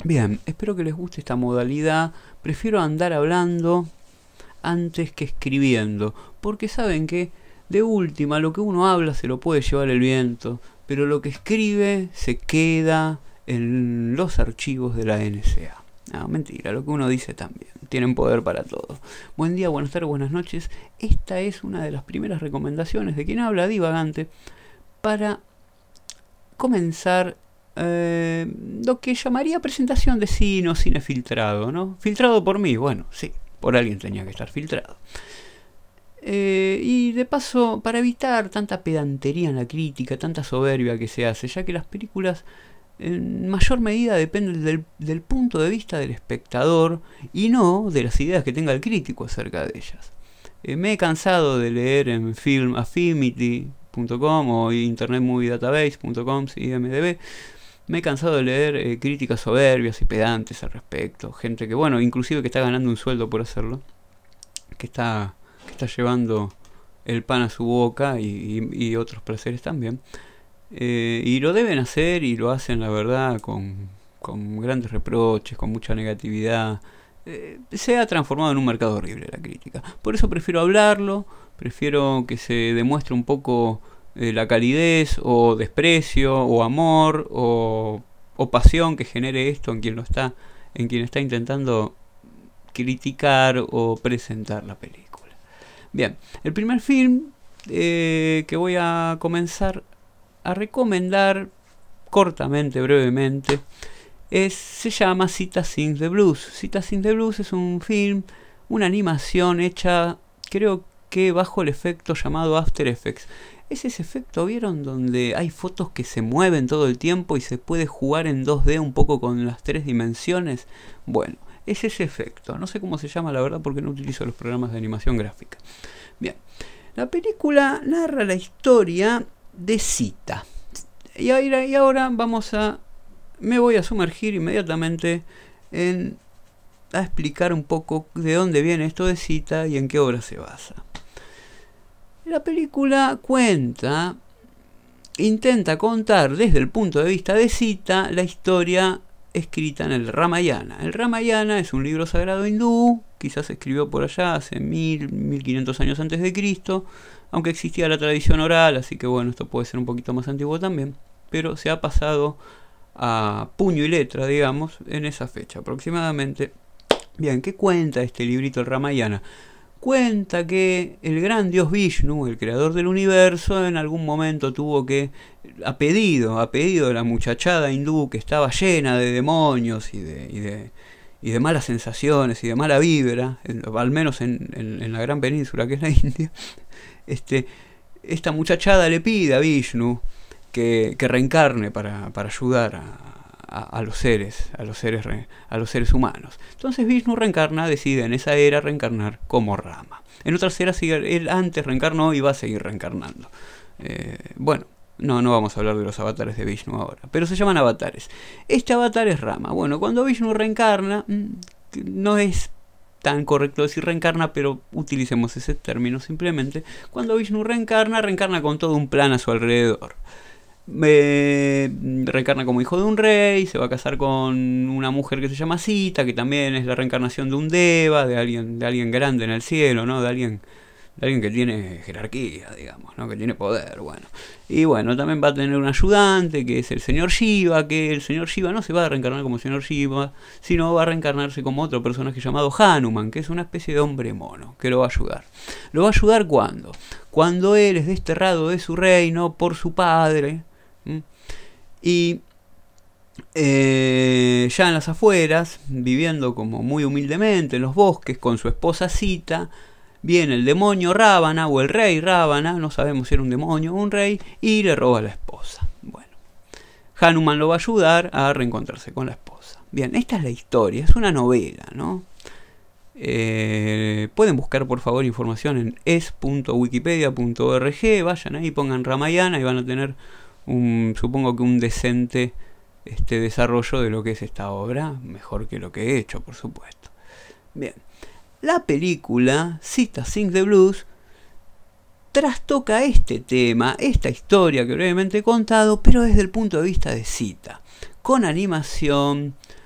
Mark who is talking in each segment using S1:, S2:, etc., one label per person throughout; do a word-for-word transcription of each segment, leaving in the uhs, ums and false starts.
S1: Bien, espero que les guste esta modalidad. Prefiero andar hablando antes que escribiendo, porque saben que de última lo que uno habla se lo puede llevar el viento, pero lo que escribe se queda en los archivos de la N S A. No, mentira, lo que uno dice también. Tienen poder para todo. Buen día, buenas tardes, buenas noches. Esta es una de las primeras recomendaciones de quien habla divagante para comenzar eh, lo que llamaría presentación de cine o cine filtrado, ¿no? Filtrado por mí, bueno, sí, por alguien tenía que estar filtrado. Eh, y de paso, para evitar tanta pedantería en la crítica, tanta soberbia que se hace, ya que las películas en mayor medida dependen del, del punto de vista del espectador y no de las ideas que tenga el crítico acerca de ellas. Eh, me he cansado de leer en film affinity punto com o internet movie database punto com, I M D B. Me he cansado de leer eh, críticas soberbias y pedantes al respecto. Gente que, bueno, inclusive que está ganando un sueldo por hacerlo, que está, que está llevando el pan a su boca y, y, y otros placeres también. Eh, y lo deben hacer y lo hacen, la verdad, con, con grandes reproches, con mucha negatividad. Eh, se ha transformado en un mercado horrible la crítica. Por eso prefiero hablarlo, prefiero que se demuestre un poco eh, la calidez o desprecio o amor o, o pasión que genere esto en quien lo está, en quien está intentando criticar o presentar la película. Bien, el primer film eh, que voy a comenzar a recomendar cortamente, brevemente, es, se llama Zeta Sings the Blues. Zeta Sings the Blues es un film, una animación hecha, creo que bajo el efecto llamado After Effects. Es ese efecto, ¿vieron? Donde hay fotos que se mueven todo el tiempo y se puede jugar en dos D un poco con las tres dimensiones. Bueno, es ese efecto. No sé cómo se llama, la verdad, porque no utilizo los programas de animación gráfica. Bien, la película narra la historia de Zeta. Y ahora, y ahora vamos a... Me voy a sumergir inmediatamente en a explicar un poco de dónde viene esto de Zeta y en qué obra se basa. La película cuenta, intenta contar desde el punto de vista de Zeta la historia escrita en el Ramayana. El Ramayana es un libro sagrado hindú, quizás se escribió por allá hace mil, mil quinientos años antes de Cristo, aunque existía la tradición oral, así que bueno, esto puede ser un poquito más antiguo también, pero se ha pasado a puño y letra, digamos, en esa fecha aproximadamente. Bien, ¿qué cuenta este librito, el Ramayana? Cuenta que el gran dios Vishnu, el creador del universo, en algún momento tuvo que, a pedido, a pedido de la muchachada hindú que estaba llena de demonios y de, y de, y de malas sensaciones y de mala vibra, en, al menos en, en, en la gran península que es la India, este, esta muchachada le pide a Vishnu que, que reencarne para, para ayudar a, a, a los seres, a los seres, a los seres humanos. Entonces Vishnu reencarna, decide en esa era reencarnar como Rama. En otras eras él antes reencarnó y va a seguir reencarnando. Eh, bueno, no, no vamos a hablar de los avatares de Vishnu ahora, pero se llaman avatares. Este avatar es Rama. Bueno, cuando Vishnu reencarna, no es tan correcto decir reencarna, pero utilicemos ese término simplemente. Cuando Vishnu reencarna, reencarna con todo un plan a su alrededor. Eh, reencarna como hijo de un rey, se va a casar con una mujer que se llama Sita, que también es la reencarnación de un deva, de alguien, de alguien grande en el cielo, ¿no? De alguien, de alguien que tiene jerarquía, digamos, ¿no? Que tiene poder, bueno. Y bueno, también va a tener un ayudante que es el señor Shiva, que el señor Shiva no se va a reencarnar como señor Shiva, sino va a reencarnarse como otro personaje llamado Hanuman, que es una especie de hombre mono, que lo va a ayudar. ¿Lo va a ayudar cuándo? Cuando él es desterrado de su reino por su padre, ¿m? Y eh, ya en las afueras, viviendo como muy humildemente en los bosques con su esposa Sita, viene el demonio Ravana o el rey Ravana, no sabemos si era un demonio o un rey, y le roba a la esposa. Bueno, Hanuman lo va a ayudar a reencontrarse con la esposa. Bien, esta es la historia, es una novela, ¿no? Eh, pueden buscar por favor información en es punto wikipedia punto org, vayan ahí, pongan Ramayana y van a tener un, supongo que un decente este, desarrollo de lo que es esta obra, mejor que lo que he hecho, por supuesto. Bien, la película Zeta Sings the Blues trastoca este tema, esta historia que brevemente he contado, pero desde el punto de vista de Zeta, con animación,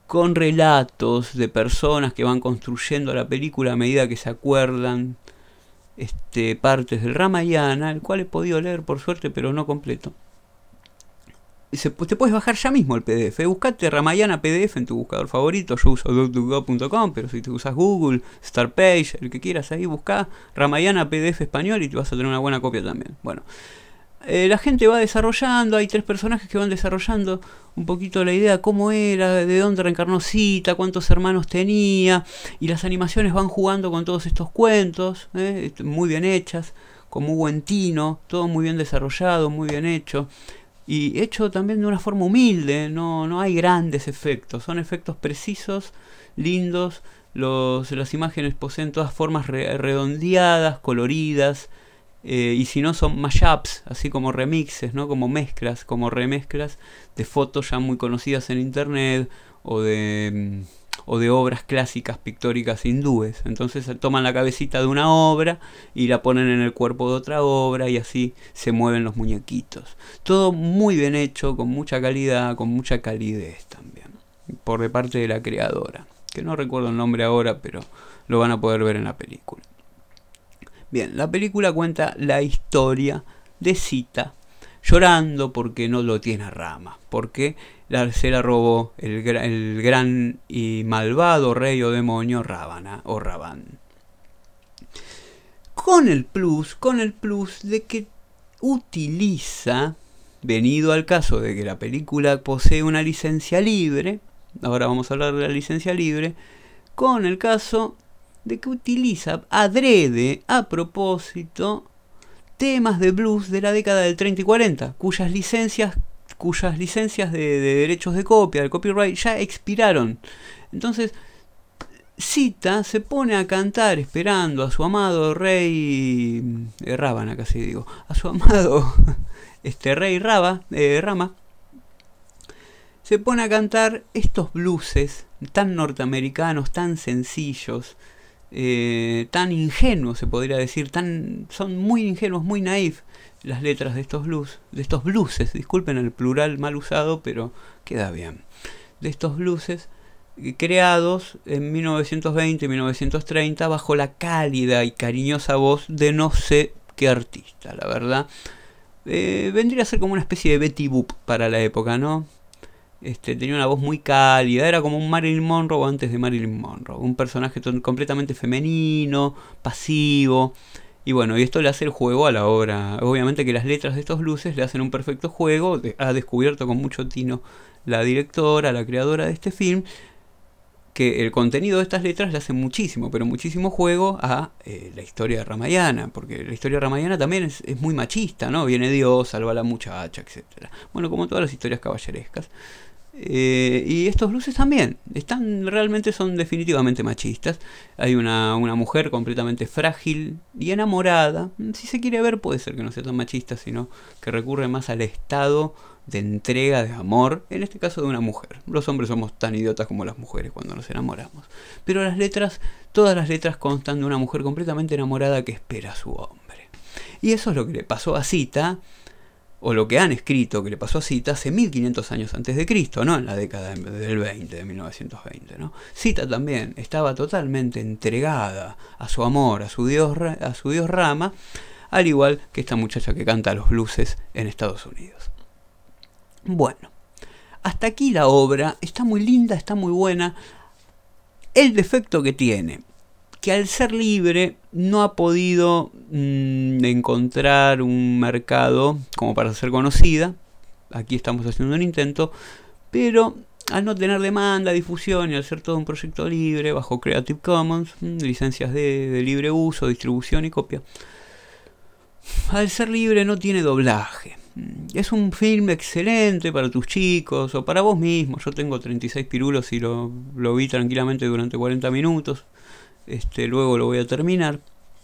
S1: con relatos de personas que van construyendo la película a medida que se acuerdan este, partes del Ramayana, el cual he podido leer por suerte, pero no completo. Se, te puedes bajar ya mismo el P D F. Buscate Ramayana P D F en tu buscador favorito. Yo uso doctor punto com, pero si te usas Google, Startpage, el que quieras, ahí buscá Ramayana P D F español y te vas a tener una buena copia también. Bueno, eh, la gente va desarrollando, hay tres personajes que van desarrollando un poquito la idea de cómo era, de dónde reencarnó Sita, cuántos hermanos tenía, y las animaciones van jugando con todos estos cuentos, eh, muy bien hechas, con muy buen tino, todo muy bien desarrollado, muy bien hecho. Y hecho también de una forma humilde, no, no hay grandes efectos, son efectos precisos, lindos, los, las imágenes poseen todas formas re, redondeadas, coloridas, eh, y si no son mashups, así como remixes, ¿no? Como mezclas, como remezclas de fotos ya muy conocidas en internet o de... o de obras clásicas pictóricas hindúes. Entonces toman la cabecita de una obra y la ponen en el cuerpo de otra obra y así se mueven los muñequitos. Todo muy bien hecho, con mucha calidad, con mucha calidez también, por de parte de la creadora, que no recuerdo el nombre ahora, pero lo van a poder ver en la película. Bien, la película cuenta la historia de Sita llorando porque no lo tiene Rama, porque la, se la robó el, el gran y malvado rey o demonio Ravana o Ravan. Con el plus, con el plus de que utiliza, venido al caso de que la película posee una licencia libre, ahora vamos a hablar de la licencia libre, con el caso de que utiliza adrede, a propósito, temas de blues de la década del treinta y cuarenta, cuyas licencias, cuyas licencias de, de derechos de copia, de copyright, ya expiraron. Entonces, Sita se pone a cantar esperando a su amado rey eh, Ravana, casi digo, a su amado este rey Rava, eh, Rama, se pone a cantar estos blueses tan norteamericanos, tan sencillos, Eh, tan ingenuos se podría decir, tan, son muy ingenuos, muy naif las letras de estos blues, de estos blueses, disculpen el plural mal usado, pero queda bien, de estos blueses eh, creados en mil novecientos veinte, mil novecientos treinta bajo la cálida y cariñosa voz de no sé qué artista, la verdad. Eh, vendría a ser como una especie de Betty Boop para la época, ¿no? Este, tenía una voz muy cálida, era como un Marilyn Monroe antes de Marilyn Monroe, un personaje completamente femenino, pasivo, y bueno, y esto le hace el juego a la obra. Obviamente que las letras de estos blueses le hacen un perfecto juego, ha descubierto con mucho tino la directora, la creadora de este film, que el contenido de estas letras le hace muchísimo, pero muchísimo juego a eh, la historia de Ramayana, porque la historia de Ramayana también es, es muy machista, ¿no? Viene Dios, salva a la muchacha, etcétera. Bueno, como todas las historias caballerescas. Eh, y estos blueses también están, realmente son definitivamente machistas. Hay una, una mujer completamente frágil y enamorada. Si se quiere ver, puede ser que no sea tan machista, sino que recurre más al estado de entrega, de amor, en este caso de una mujer. Los hombres somos tan idiotas como las mujeres cuando nos enamoramos. Pero las letras, todas las letras constan de una mujer completamente enamorada que espera a su hombre. Y eso es lo que le pasó a Sita, o lo que han escrito que le pasó a Sita hace mil quinientos años antes de Cristo, ¿no? En la década del veinte, de mil novecientos veinte, ¿no? Sita también estaba totalmente entregada a su amor, a su dios, a su dios Rama, al igual que esta muchacha que canta los blueses en Estados Unidos. Bueno, hasta aquí la obra, está muy linda, está muy buena. El defecto que tiene, que al ser libre no ha podido mmm, encontrar un mercado como para ser conocida. Aquí estamos haciendo un intento, pero al no tener demanda, difusión y al ser todo un proyecto libre bajo Creative Commons, mmm, licencias de, de libre uso, distribución y copia, al ser libre no tiene doblaje. Es un film excelente para tus chicos o para vos mismo. Yo tengo treinta y seis pirulos y lo, lo vi tranquilamente durante cuarenta minutos. Este, luego lo voy a terminar.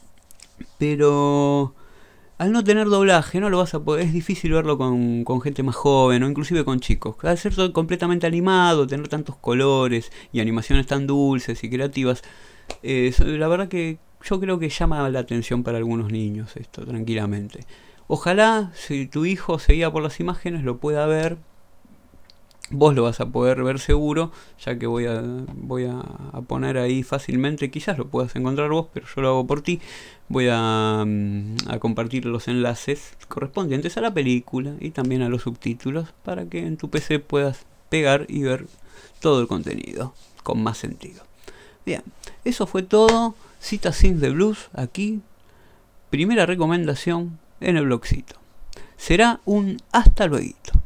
S1: Pero al no tener doblaje no lo vas a poder, es difícil verlo con, con gente más joven o inclusive con chicos. Al ser todo completamente animado, tener tantos colores y animaciones tan dulces y creativas, eh, la verdad que yo creo que llama la atención para algunos niños esto, tranquilamente. Ojalá, si tu hijo se guía por las imágenes, lo pueda ver vos lo vas a poder ver seguro, ya que voy a, voy a, a poner ahí fácilmente, quizás lo puedas encontrar vos, pero yo lo hago por ti. Voy a, a compartir los enlaces correspondientes a la película y también a los subtítulos para que en tu P C puedas pegar y ver todo el contenido con más sentido. Bien, eso fue todo. Cita Sings de Blues aquí. Primera recomendación en el blogcito. Será un hasta luego.